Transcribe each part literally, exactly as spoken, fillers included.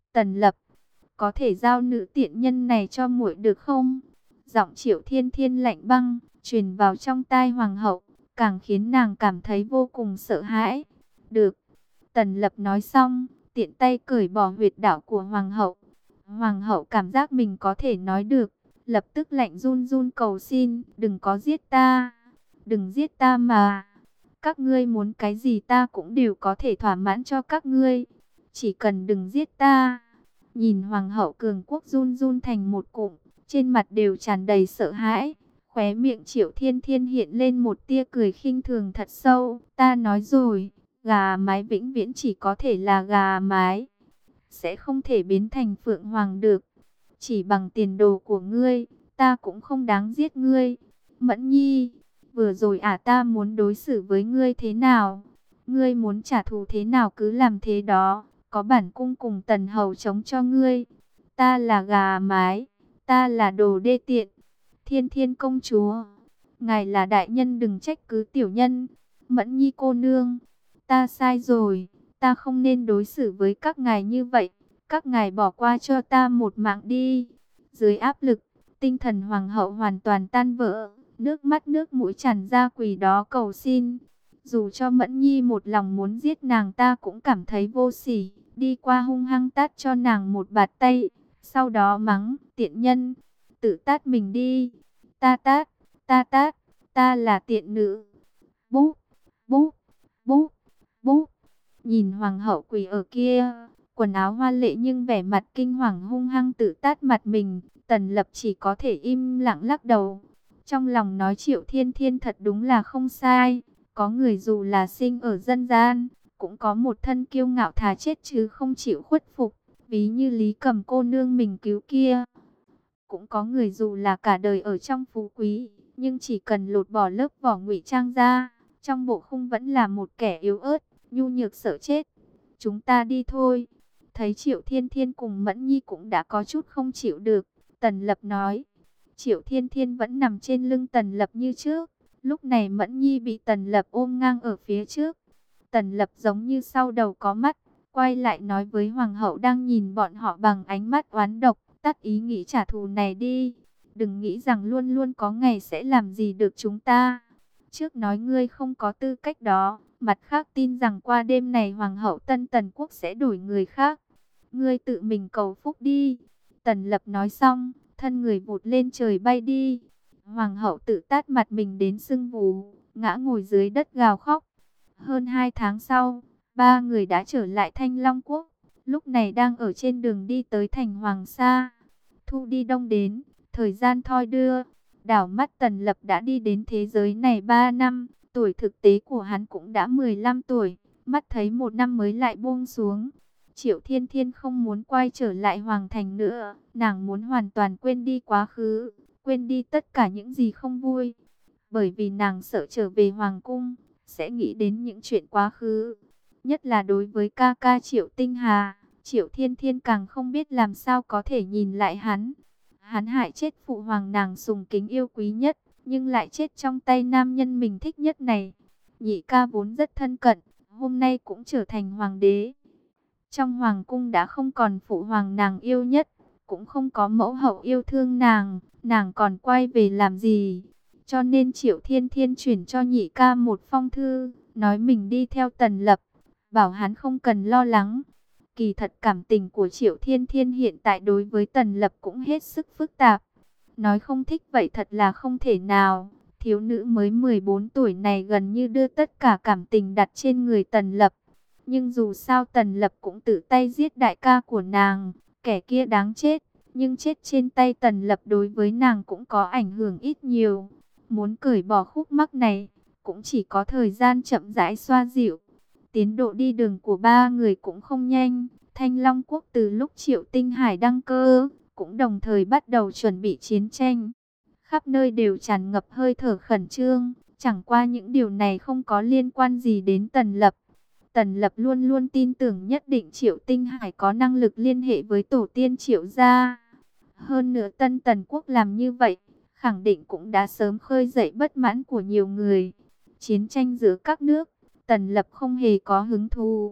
Tần Lập, có thể giao nữ tiện nhân này cho muội được không? Giọng Triệu Thiên Thiên lạnh băng, truyền vào trong tai hoàng hậu, càng khiến nàng cảm thấy vô cùng sợ hãi. Được. Tần Lập nói xong, tiện tay cởi bỏ huyệt đạo của hoàng hậu. Hoàng hậu cảm giác mình có thể nói được, lập tức lạnh run run cầu xin, đừng có giết ta, đừng giết ta mà. Các ngươi muốn cái gì ta cũng đều có thể thỏa mãn cho các ngươi, chỉ cần đừng giết ta. Nhìn hoàng hậu cường quốc run run thành một cụm, trên mặt đều tràn đầy sợ hãi. Khóe miệng Triệu Thiên Thiên hiện lên một tia cười khinh thường thật sâu. Ta nói rồi, gà mái vĩnh viễn chỉ có thể là gà mái, sẽ không thể biến thành phượng hoàng được. Chỉ bằng tiền đồ của ngươi, ta cũng không đáng giết ngươi. Mẫn Nhi, vừa rồi à ta muốn đối xử với ngươi thế nào? Ngươi muốn trả thù thế nào cứ làm thế đó. Có bản cung cùng tần hầu chống cho ngươi. Ta là gà mái, ta là đồ đê tiện. Thiên Thiên công chúa, ngài là đại nhân đừng trách cứ tiểu nhân. Mẫn Nhi cô nương, ta sai rồi, ta không nên đối xử với các ngài như vậy. Các ngài bỏ qua cho ta một mạng đi. Dưới áp lực, tinh thần hoàng hậu hoàn toàn tan vỡ, nước mắt nước mũi tràn ra quỳ đó cầu xin. Dù cho Mẫn Nhi một lòng muốn giết nàng ta cũng cảm thấy vô sỉ, đi qua hung hăng tát cho nàng một bạt tay, sau đó mắng, tiện nhân, tự tát mình đi. Ta tát, ta tát, ta là tiện nữ. Búp, búp, búp, búp. Nhìn hoàng hậu quỳ ở kia, quần áo hoa lệ nhưng vẻ mặt kinh hoàng hung hăng tự tát mặt mình, Tần Lập chỉ có thể im lặng lắc đầu. Trong lòng nói Triệu Thiên Thiên thật đúng là không sai, có người dù là sinh ở dân gian, cũng có một thân kiêu ngạo thà chết chứ không chịu khuất phục, ví như Lý Cầm cô nương mình cứu kia. Cũng có người dù là cả đời ở trong phú quý, nhưng chỉ cần lột bỏ lớp vỏ ngụy trang ra, trong bộ khung vẫn là một kẻ yếu ớt, nhu nhược sợ chết. Chúng ta đi thôi. Thấy Triệu Thiên Thiên cùng Mẫn Nhi cũng đã có chút không chịu được, Tần Lập nói. Triệu Thiên Thiên vẫn nằm trên lưng Tần Lập như trước. Lúc này Mẫn Nhi bị Tần Lập ôm ngang ở phía trước. Tần Lập giống như sau đầu có mắt, quay lại nói với Hoàng hậu đang nhìn bọn họ bằng ánh mắt oán độc. Tắt ý nghĩ trả thù này đi. Đừng nghĩ rằng luôn luôn có ngày sẽ làm gì được chúng ta. Trước nói ngươi không có tư cách đó. Mặt khác tin rằng qua đêm này Hoàng hậu Tân Tần Quốc sẽ đổi người khác. Ngươi tự mình cầu phúc đi. Tần Lập nói xong, thân người vụt lên trời bay đi. Hoàng hậu tự tát mặt mình đến sưng vù, ngã ngồi dưới đất gào khóc. Hơn hai tháng sau, ba người đã trở lại Thanh Long Quốc. Lúc này đang ở trên đường đi tới thành Hoàng Sa. Thu đi đông đến, thời gian thoi đưa. Đảo mắt Tần Lập đã đi đến thế giới này ba năm. Tuổi thực tế của hắn cũng đã mười lăm tuổi. Mắt thấy một năm mới lại buông xuống. Triệu Thiên Thiên không muốn quay trở lại Hoàng Thành nữa. Nàng muốn hoàn toàn quên đi quá khứ, quên đi tất cả những gì không vui. Bởi vì nàng sợ trở về Hoàng Cung, sẽ nghĩ đến những chuyện quá khứ. Nhất là đối với ca ca Triệu Tinh Hà, Triệu Thiên Thiên càng không biết làm sao có thể nhìn lại hắn. Hắn hại chết phụ hoàng nàng sùng kính yêu quý nhất, nhưng lại chết trong tay nam nhân mình thích nhất này. Nhị ca vốn rất thân cận, hôm nay cũng trở thành hoàng đế. Trong hoàng cung đã không còn phụ hoàng nàng yêu nhất, cũng không có mẫu hậu yêu thương nàng, nàng còn quay về làm gì? Cho nên Triệu Thiên Thiên chuyển cho nhị ca một phong thư, nói mình đi theo Tần Lập, bảo hắn không cần lo lắng. Kỳ thật cảm tình của Triệu Thiên Thiên hiện tại đối với Tần Lập cũng hết sức phức tạp. Nói không thích vậy thật là không thể nào. Thiếu nữ mới mười bốn tuổi này gần như đưa tất cả cảm tình đặt trên người Tần Lập. Nhưng dù sao Tần Lập cũng tự tay giết đại ca của nàng, kẻ kia đáng chết. Nhưng chết trên tay Tần Lập đối với nàng cũng có ảnh hưởng ít nhiều. Muốn cởi bỏ khúc mắc này, cũng chỉ có thời gian chậm rãi xoa dịu. Tiến độ đi đường của ba người cũng không nhanh. Thanh Long Quốc từ lúc Triệu Tinh Hải đăng cơ, cũng đồng thời bắt đầu chuẩn bị chiến tranh. Khắp nơi đều tràn ngập hơi thở khẩn trương, chẳng qua những điều này không có liên quan gì đến Tần Lập. Tần Lập luôn luôn tin tưởng nhất định Triệu Tinh Hải có năng lực liên hệ với tổ tiên Triệu gia. Hơn nữa Tân Tần Quốc làm như vậy, khẳng định cũng đã sớm khơi dậy bất mãn của nhiều người. Chiến tranh giữa các nước, Tần Lập không hề có hứng thú.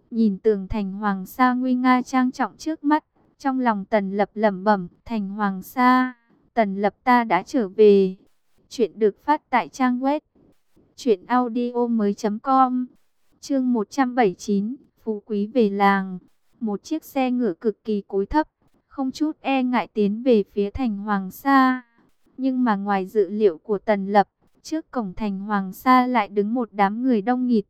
nhìn tường thành Hoàng Sa nguy nga trang trọng trước mắt, trong lòng Tần Lập lẩm bẩm, thành Hoàng Sa, Tần Lập ta đã trở về. Chuyện được phát tại trang web truyện audio mới chấm com. Chương một trăm bảy mươi chín, phú quý về làng. Một chiếc xe ngựa cực kỳ cúi thấp, không chút e ngại tiến về phía thành Hoàng Sa. Nhưng mà ngoài dự liệu của Tần Lập, trước cổng thành Hoàng Sa lại đứng một đám người đông nghịt.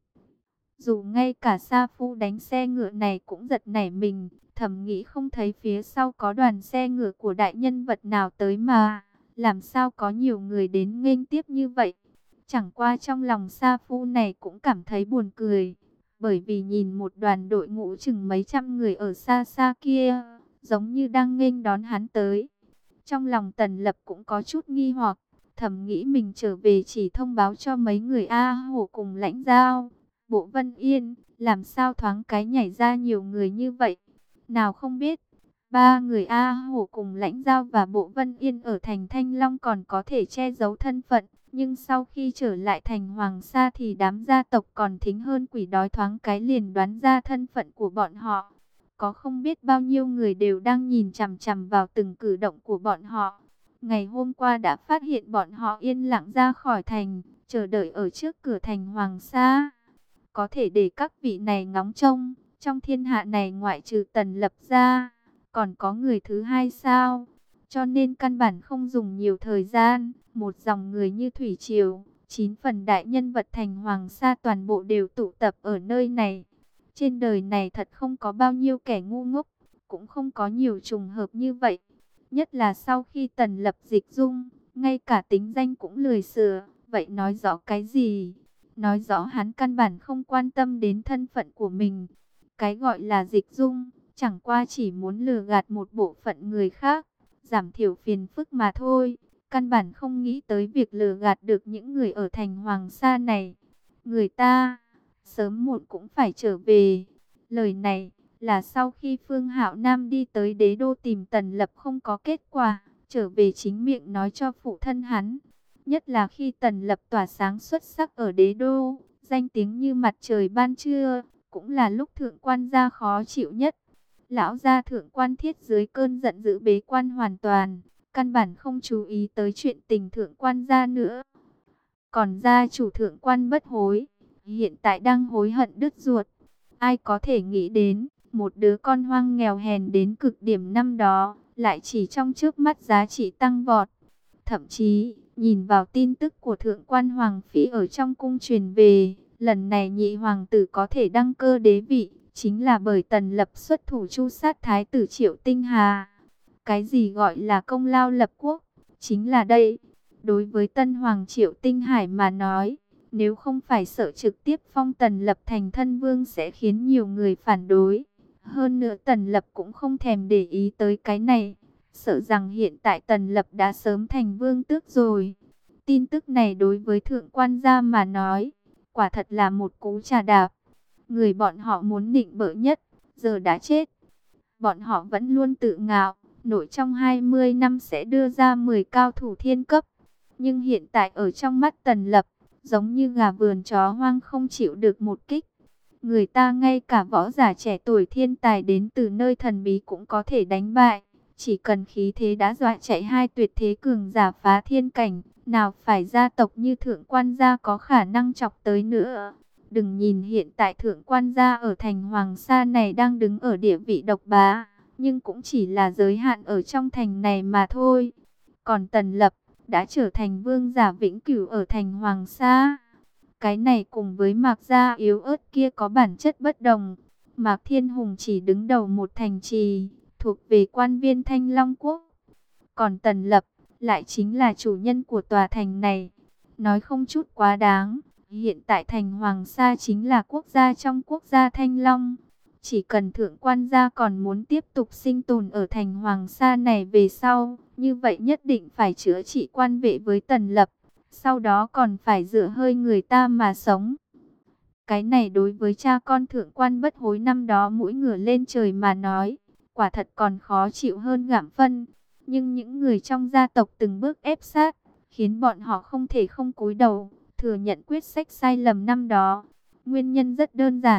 Dù ngay cả Sa Phu đánh xe ngựa này cũng giật nảy mình, thầm nghĩ không thấy phía sau có đoàn xe ngựa của đại nhân vật nào tới mà, làm sao có nhiều người đến nghênh tiếp như vậy. Chẳng qua trong lòng Sa Phu này cũng cảm thấy buồn cười, bởi vì nhìn một đoàn đội ngũ chừng mấy trăm người ở xa xa kia, giống như đang nghênh đón hắn tới. Trong lòng Tần Lập cũng có chút nghi hoặc, thầm nghĩ mình trở về chỉ thông báo cho mấy người A Hổ cùng Lãnh Giao, Bộ Vân Yên, làm sao thoáng cái nhảy ra nhiều người như vậy. Nào không biết, ba người A Hổ cùng Lãnh Giao và Bộ Vân Yên ở thành Thanh Long còn có thể che giấu thân phận, nhưng sau khi trở lại thành Hoàng Sa thì đám gia tộc còn thính hơn quỷ đói, thoáng cái liền đoán ra thân phận của bọn họ. Có không biết bao nhiêu người đều đang nhìn chằm chằm vào từng cử động của bọn họ. Ngày hôm qua đã phát hiện bọn họ yên lặng ra khỏi thành, chờ đợi ở trước cửa thành Hoàng Sa. Có thể để các vị này ngóng trông, trong thiên hạ này ngoại trừ Tần Lập ra, còn có người thứ hai sao? Cho nên căn bản không dùng nhiều thời gian, một dòng người như thủy triều, chín phần đại nhân vật thành Hoàng Sa toàn bộ đều tụ tập ở nơi này. Trên đời này thật không có bao nhiêu kẻ ngu ngốc, cũng không có nhiều trùng hợp như vậy. Nhất là sau khi Tần Lập dịch dung, ngay cả tính danh cũng lười sửa, vậy nói rõ cái gì? Nói rõ hắn căn bản không quan tâm đến thân phận của mình. Cái gọi là dịch dung, chẳng qua chỉ muốn lừa gạt một bộ phận người khác, giảm thiểu phiền phức mà thôi. Căn bản không nghĩ tới việc lừa gạt được những người ở thành Hoàng Sa này. Người ta sớm muộn cũng phải trở về. Lời này là sau khi Phương Hạo Nam đi tới đế đô tìm Tần Lập không có kết quả, trở về chính miệng nói cho phụ thân hắn. Nhất là khi Tần Lập tỏa sáng xuất sắc ở đế đô, danh tiếng như mặt trời ban trưa, cũng là lúc thượng quan gia khó chịu nhất. Lão gia thượng quan Thiết dưới cơn giận dữ bế quan hoàn toàn, căn bản không chú ý tới chuyện tình thượng quan gia nữa. Còn gia chủ thượng quan Bất Hối, hiện tại đang hối hận đứt ruột. Ai có thể nghĩ đến, một đứa con hoang nghèo hèn đến cực điểm năm đó, lại chỉ trong trước mắt giá trị tăng vọt. Thậm chí, nhìn vào tin tức của thượng quan Hoàng Phỉ ở trong cung truyền về, lần này nhị hoàng tử có thể đăng cơ đế vị, chính là bởi Tần Lập xuất thủ tru sát thái tử Triệu Tinh Hà. Cái gì gọi là công lao lập quốc, chính là đây. Đối với tân hoàng Triệu Tinh Hải mà nói, nếu không phải sợ trực tiếp phong Tần Lập thành thân vương sẽ khiến nhiều người phản đối. Hơn nữa Tần Lập cũng không thèm để ý tới cái này, sợ rằng hiện tại Tần Lập đã sớm thành vương tước rồi. Tin tức này đối với thượng quan gia mà nói, quả thật là một cú trà đạp. Người bọn họ muốn nịnh bợ nhất, giờ đã chết. Bọn họ vẫn luôn tự ngạo, nội trong hai mươi năm sẽ đưa ra mười cao thủ thiên cấp. Nhưng hiện tại ở trong mắt Tần Lập, giống như gà vườn chó hoang không chịu được một kích. Người ta ngay cả võ giả trẻ tuổi thiên tài đến từ nơi thần bí cũng có thể đánh bại. Chỉ cần khí thế đã dọa chạy hai tuyệt thế cường giả phá thiên cảnh, nào phải gia tộc như thượng quan gia có khả năng chọc tới nữa. Đừng nhìn hiện tại thượng quan gia ở thành Hoàng Sa này đang đứng ở địa vị độc bá, nhưng cũng chỉ là giới hạn ở trong thành này mà thôi. Còn Tần Lập đã trở thành vương giả vĩnh cửu ở thành Hoàng Sa. Cái này cùng với Mạc gia yếu ớt kia có bản chất bất đồng. Mạc Thiên Hùng chỉ đứng đầu một thành trì, thuộc về quan viên Thanh Long Quốc. Còn Tần Lập lại chính là chủ nhân của tòa thành này. Nói không chút quá đáng, hiện tại thành Hoàng Sa chính là quốc gia trong quốc gia Thanh Long. Chỉ cần thượng quan gia còn muốn tiếp tục sinh tồn ở thành Hoàng Sa này về sau, như vậy nhất định phải chữa trị quan vệ với Tần Lập. Sau đó còn phải dựa hơi người ta mà sống. Cái này đối với cha con thượng quan Bất Hối năm đó mũi ngửa lên trời mà nói, quả thật còn khó chịu hơn gặm phân. Nhưng những người trong gia tộc từng bước ép sát, khiến bọn họ không thể không cúi đầu, thừa nhận quyết sách sai lầm năm đó. Nguyên nhân rất đơn giản,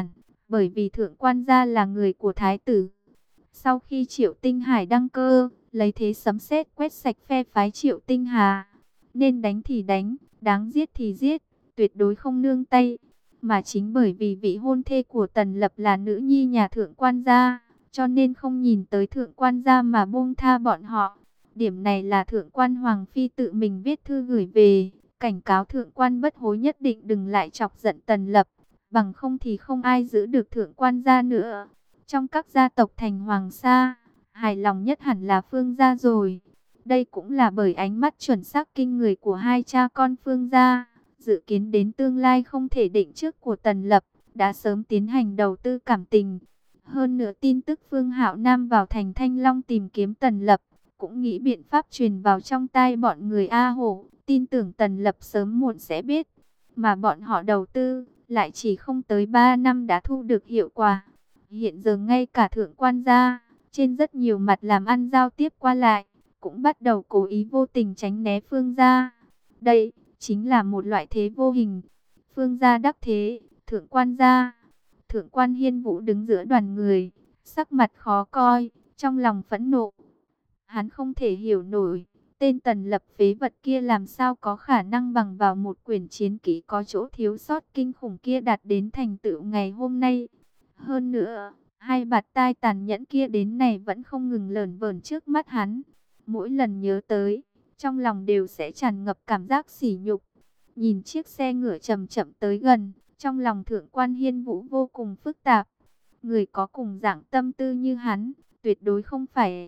bởi vì thượng quan gia là người của thái tử. Sau khi Triệu Tinh Hải đăng cơ, lấy thế sấm sét quét sạch phe phái Triệu Tinh Hà. Nên đánh thì đánh, đáng giết thì giết, tuyệt đối không nương tay. Mà chính bởi vì vị hôn thê của Tần Lập là nữ nhi nhà thượng quan gia, cho nên không nhìn tới thượng quan gia mà buông tha bọn họ. Điểm này là thượng quan Hoàng Phi tự mình viết thư gửi về, cảnh cáo thượng quan Bất Hối nhất định đừng lại chọc giận Tần Lập, bằng không thì không ai giữ được thượng quan gia nữa. Trong các gia tộc thành Hoàng Sa, hài lòng nhất hẳn là Phương gia rồi. Đây cũng là bởi ánh mắt chuẩn xác kinh người của hai cha con Phương gia, dự kiến đến tương lai không thể định trước của Tần Lập, đã sớm tiến hành đầu tư cảm tình. Hơn nữa tin tức Phương Hạo Nam vào thành Thanh Long tìm kiếm Tần Lập, cũng nghĩ biện pháp truyền vào trong tai bọn người A Hổ, tin tưởng Tần Lập sớm muộn sẽ biết. Mà bọn họ đầu tư, lại chỉ không tới ba năm đã thu được hiệu quả. Hiện giờ ngay cả thượng quan gia, trên rất nhiều mặt làm ăn giao tiếp qua lại, cũng bắt đầu cố ý vô tình tránh né Phương gia. Đây chính là một loại thế vô hình. Phương gia đắc thế, thượng quan gia. Thượng quan Hiên Vũ đứng giữa đoàn người, sắc mặt khó coi, trong lòng phẫn nộ. Hắn không thể hiểu nổi, tên Tần Lập phế vật kia làm sao có khả năng bằng vào một quyển chiến kỹ có chỗ thiếu sót kinh khủng kia đạt đến thành tựu ngày hôm nay. Hơn nữa, hai bạt tai tàn nhẫn kia đến này vẫn không ngừng lởn vởn trước mắt hắn. Mỗi lần nhớ tới, trong lòng đều sẽ tràn ngập cảm giác sỉ nhục. Nhìn chiếc xe ngựa chậm chậm tới gần, trong lòng thượng quan Hiên Vũ vô cùng phức tạp. Người có cùng dạng tâm tư như hắn, tuyệt đối không phải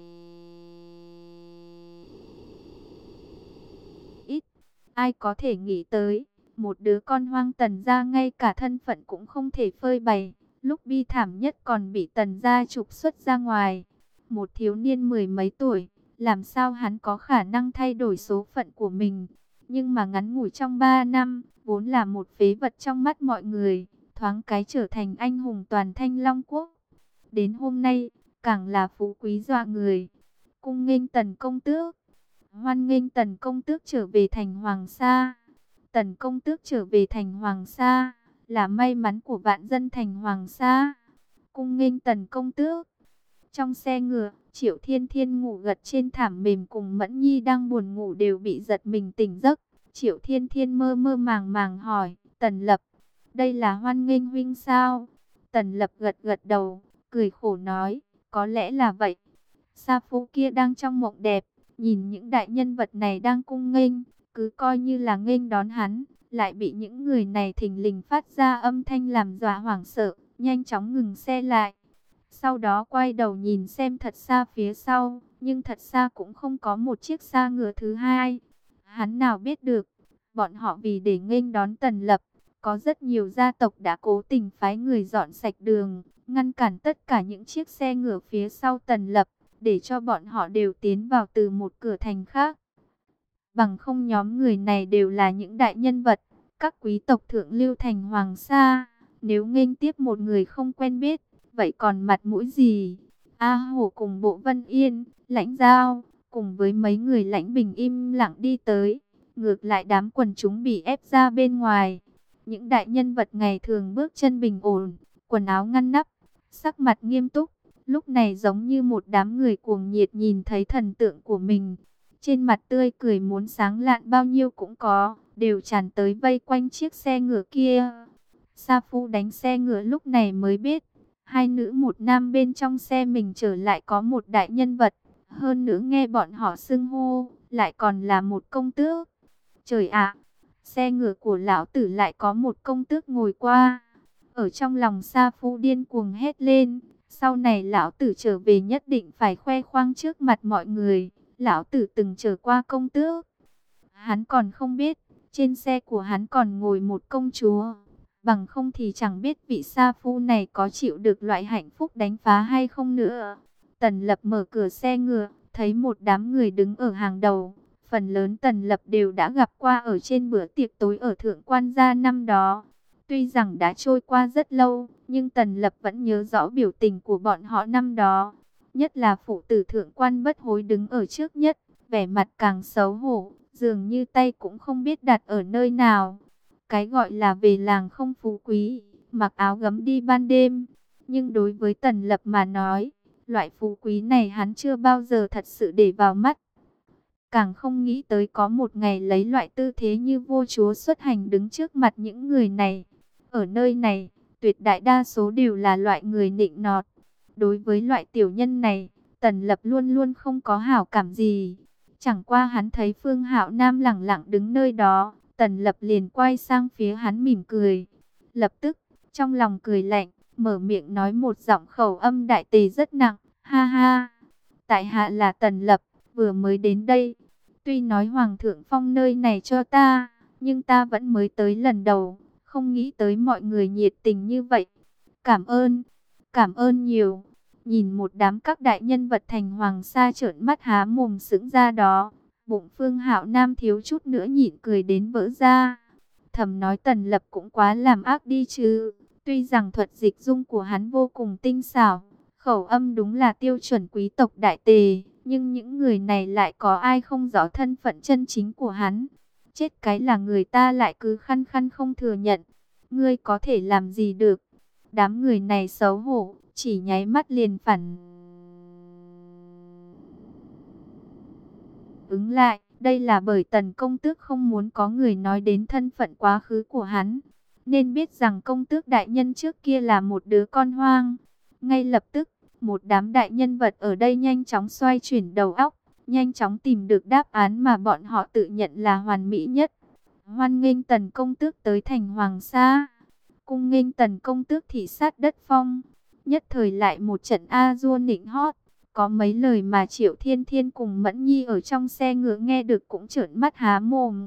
ít. Ai có thể nghĩ tới, một đứa con hoang Tần gia ngay cả thân phận cũng không thể phơi bày. Lúc bi thảm nhất còn bị Tần gia trục xuất ra ngoài. Một thiếu niên mười mấy tuổi, làm sao hắn có khả năng thay đổi số phận của mình. Nhưng mà ngắn ngủi trong ba năm, vốn là một phế vật trong mắt mọi người, thoáng cái trở thành anh hùng toàn Thanh Long Quốc. Đến hôm nay, càng là phú quý dọa người. Cung nghênh Tần công tước. Hoan nghênh Tần công tước trở về thành Hoàng Sa. Tần công tước trở về thành Hoàng Sa là may mắn của vạn dân thành Hoàng Sa. Cung nghênh Tần công tước. Trong xe ngựa, Triệu Thiên Thiên ngủ gật trên thảm mềm cùng Mẫn Nhi đang buồn ngủ đều bị giật mình tỉnh giấc. Triệu Thiên Thiên mơ mơ màng màng hỏi, Tần Lập, đây là hoan nghênh huynh sao? Tần Lập gật gật đầu, cười khổ nói, có lẽ là vậy. Sa Phu kia đang trong mộng đẹp, nhìn những đại nhân vật này đang cung nghênh, cứ coi như là nghênh đón hắn, lại bị những người này thình lình phát ra âm thanh làm dọa hoảng sợ, nhanh chóng ngừng xe lại. Sau đó quay đầu nhìn xem thật xa phía sau, nhưng thật xa cũng không có một chiếc xa ngựa thứ hai. Hắn nào biết được, bọn họ vì để nghênh đón Tần Lập, có rất nhiều gia tộc đã cố tình phái người dọn sạch đường, ngăn cản tất cả những chiếc xe ngựa phía sau Tần Lập, để cho bọn họ đều tiến vào từ một cửa thành khác. Bằng không nhóm người này đều là những đại nhân vật, các quý tộc thượng lưu thành Hoàng Sa, nếu nghênh tiếp một người không quen biết, vậy còn mặt mũi gì? A Hổ cùng Bộ Vân Yên, Lãnh Giao, cùng với mấy người Lãnh Bình im lặng đi tới. Ngược lại đám quần chúng bị ép ra bên ngoài. Những đại nhân vật ngày thường bước chân bình ổn, quần áo ngăn nắp, sắc mặt nghiêm túc. Lúc này giống như một đám người cuồng nhiệt nhìn thấy thần tượng của mình. Trên mặt tươi cười muốn sáng lạn bao nhiêu cũng có, đều tràn tới vây quanh chiếc xe ngựa kia. Sa Phu đánh xe ngựa lúc này mới biết, hai nữ một nam bên trong xe mình trở lại có một đại nhân vật. Hơn nữa nghe bọn họ xưng hô, lại còn là một công tước. Trời ạ, xe ngựa của lão tử lại có một công tước ngồi qua. Ở trong lòng Sa Phu điên cuồng hét lên, sau này lão tử trở về nhất định phải khoe khoang trước mặt mọi người. Lão tử từng trở qua công tước. Hắn còn không biết, trên xe của hắn còn ngồi một công chúa. Bằng không thì chẳng biết vị Sa Phu này có chịu được loại hạnh phúc đánh phá hay không nữa. Tần Lập mở cửa xe ngựa, thấy một đám người đứng ở hàng đầu. Phần lớn Tần Lập đều đã gặp qua ở trên bữa tiệc tối ở Thượng Quan gia năm đó. Tuy rằng đã trôi qua rất lâu, nhưng Tần Lập vẫn nhớ rõ biểu tình của bọn họ năm đó. Nhất là phụ tử Thượng Quan Bất Hối đứng ở trước nhất, vẻ mặt càng xấu hổ, dường như tay cũng không biết đặt ở nơi nào. Cái gọi là về làng không phú quý, mặc áo gấm đi ban đêm, Nhưng đối với Tần Lập mà nói, loại phú quý này hắn chưa bao giờ thật sự để vào mắt. Càng không nghĩ tới có một ngày lấy loại tư thế như vua chúa xuất hành đứng trước mặt những người này. Ở nơi này, tuyệt đại đa số đều là loại người nịnh nọt. Đối với loại tiểu nhân này, Tần Lập luôn luôn không có hảo cảm gì. Chẳng qua hắn thấy Phương Hạo Nam lẳng lặng đứng nơi đó, Tần Lập liền quay sang phía hắn mỉm cười. Lập tức, trong lòng cười lạnh, mở miệng nói một giọng khẩu âm đại tề rất nặng, ha ha. Tại hạ là Tần Lập, vừa mới đến đây. Tuy nói Hoàng thượng phong nơi này cho ta, nhưng ta vẫn mới tới lần đầu, không nghĩ tới mọi người nhiệt tình như vậy. Cảm ơn, cảm ơn nhiều. Nhìn một đám các đại nhân vật thành hoàng sa trợn mắt há mồm sững ra đó, bụng Phương Hạo Nam thiếu chút nữa nhịn cười đến vỡ ra. Thầm nói Tần Lập cũng quá làm ác đi chứ. Tuy rằng thuật dịch dung của hắn vô cùng tinh xảo, khẩu âm đúng là tiêu chuẩn quý tộc đại tề, nhưng những người này lại có ai không rõ thân phận chân chính của hắn. Chết cái là người ta lại cứ khăng khăng không thừa nhận. Ngươi có thể làm gì được? Đám người này xấu hổ, chỉ nháy mắt liền phản ứng lại. Đây là bởi Tần công tước không muốn có người nói đến thân phận quá khứ của hắn, nên biết rằng công tước đại nhân trước kia là một đứa con hoang. Ngay lập tức, một đám đại nhân vật ở đây nhanh chóng xoay chuyển đầu óc, nhanh chóng tìm được đáp án mà bọn họ tự nhận là hoàn mỹ nhất. Hoan nghênh Tần công tước tới thành Hoàng Sa. Cung nghênh Tần công tước thị sát đất phong. Nhất thời lại một trận a dua nịnh hót. Có mấy lời mà Triệu Thiên Thiên cùng Mẫn Nhi ở trong xe ngựa nghe được cũng trợn mắt há mồm.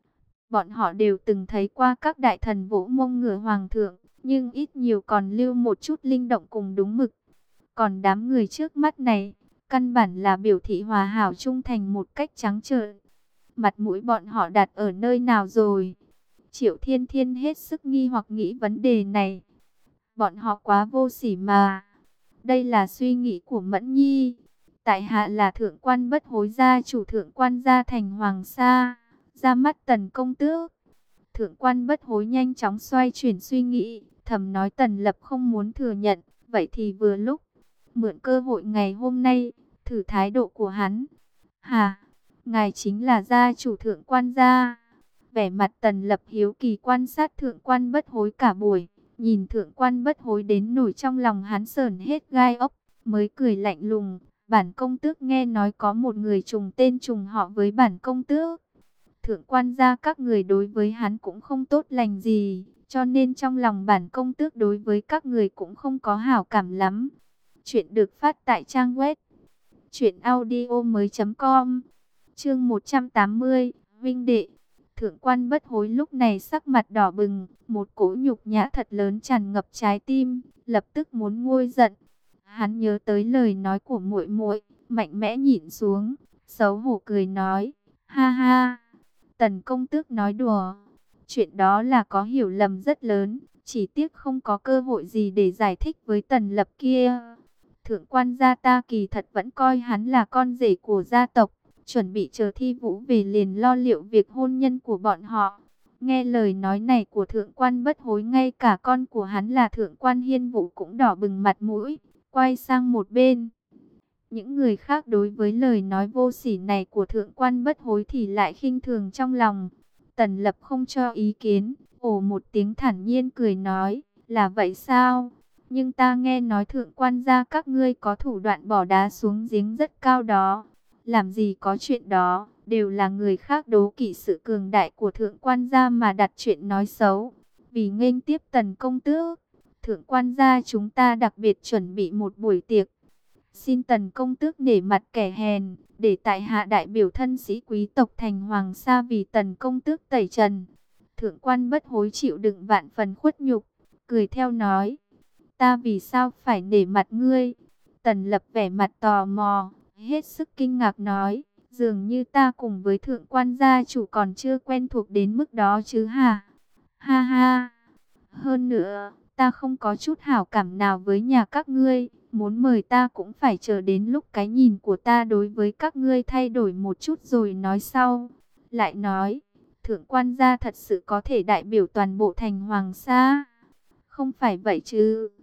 Bọn họ đều từng thấy qua các đại thần vỗ mông ngửa hoàng thượng, nhưng ít nhiều còn lưu một chút linh động cùng đúng mực. Còn đám người trước mắt này, căn bản là biểu thị hòa hảo trung thành một cách trắng trợn. Mặt mũi bọn họ đặt ở nơi nào rồi? Triệu Thiên Thiên hết sức nghi hoặc nghĩ vấn đề này. Bọn họ quá vô sỉ mà. Đây là suy nghĩ của Mẫn Nhi. Tại hạ là thượng quan bất hối gia chủ thượng quan gia thành Hoàng Sa, ra mắt Tần công tước. Thượng quan bất hối nhanh chóng xoay chuyển suy nghĩ, thầm nói Tần Lập không muốn thừa nhận, vậy thì vừa lúc mượn cơ hội ngày hôm nay thử thái độ của hắn. Hà, ngài chính là gia chủ thượng quan gia? Vẻ mặt Tần Lập hiếu kỳ quan sát thượng quan bất hối cả buổi, nhìn thượng quan bất hối đến nổi trong lòng hắn sởn hết gai ốc, mới cười lạnh lùng. Bản công tước nghe nói có một người trùng tên trùng họ với bản công tước. Thượng quan gia các người đối với hắn cũng không tốt lành gì, cho nên trong lòng bản công tước đối với các người cũng không có hảo cảm lắm. Chuyện được phát tại trang web truyện audio mới chấm com. Chương một trăm tám mươi, Vinh đệ. Thượng quan bất hối lúc này sắc mặt đỏ bừng, một cỗ nhục nhã thật lớn tràn ngập trái tim, lập tức muốn nguôi giận. Hắn nhớ tới lời nói của muội muội, mạnh mẽ nhịn xuống, xấu hổ cười nói, ha ha, Tần công tước nói đùa. Chuyện đó là có hiểu lầm rất lớn, chỉ tiếc không có cơ hội gì để giải thích với Tần Lập kia. Thượng quan gia ta kỳ thật vẫn coi hắn là con rể của gia tộc, chuẩn bị chờ Thi Vũ về liền lo liệu việc hôn nhân của bọn họ. Nghe lời nói này của thượng quan bất hối, ngay cả con của hắn là thượng quan Hiên Vũ cũng đỏ bừng mặt mũi, quay sang một bên. Những người khác đối với lời nói vô sỉ này của thượng quan bất hối thì lại khinh thường trong lòng. Tần Lập không cho ý kiến, ồ một tiếng thản nhiên cười nói, là vậy sao? Nhưng ta nghe nói thượng quan gia các ngươi có thủ đoạn bỏ đá xuống giếng rất cao đó. Làm gì có chuyện đó, đều là người khác đố kỵ sự cường đại của thượng quan gia mà đặt chuyện nói xấu. Vì nghênh tiếp Tần công tước, thượng quan gia chúng ta đặc biệt chuẩn bị một buổi tiệc. Xin Tần công tước nể mặt kẻ hèn, để tại hạ đại biểu thân sĩ quý tộc thành Hoàng Sa vì Tần công tước tẩy trần. Thượng quan bất hối chịu đựng vạn phần khuất nhục, cười theo nói, ta vì sao phải nể mặt ngươi? Tần Lập vẻ mặt tò mò, hết sức kinh ngạc nói, dường như ta cùng với thượng quan gia chủ còn chưa quen thuộc đến mức đó chứ hả? Ha ha, hơn nữa, ta không có chút hảo cảm nào với nhà các ngươi, muốn mời ta cũng phải chờ đến lúc cái nhìn của ta đối với các ngươi thay đổi một chút rồi nói sau. Lại nói, thượng quan gia thật sự có thể đại biểu toàn bộ thành Hoàng Sa? Không phải vậy chứ?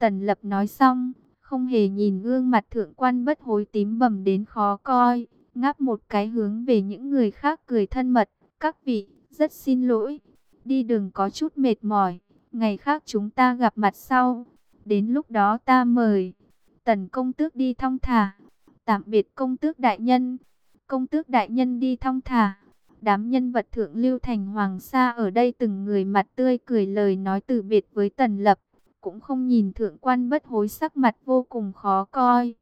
Tần Lập nói xong, không hề nhìn gương mặt thượng quan bất hối tím bầm đến khó coi, ngáp một cái hướng về những người khác cười thân mật. Các vị, rất xin lỗi, đi đường có chút mệt mỏi, ngày khác chúng ta gặp mặt sau, đến lúc đó ta mời. Tần công tước đi thong thả. Tạm biệt công tước đại nhân. Công tước đại nhân đi thong thả. Đám nhân vật thượng lưu thành Hoàng Sa ở đây từng người mặt tươi cười lời nói từ biệt với Tần Lập, cũng không nhìn thượng quan bất hối sắc mặt vô cùng khó coi.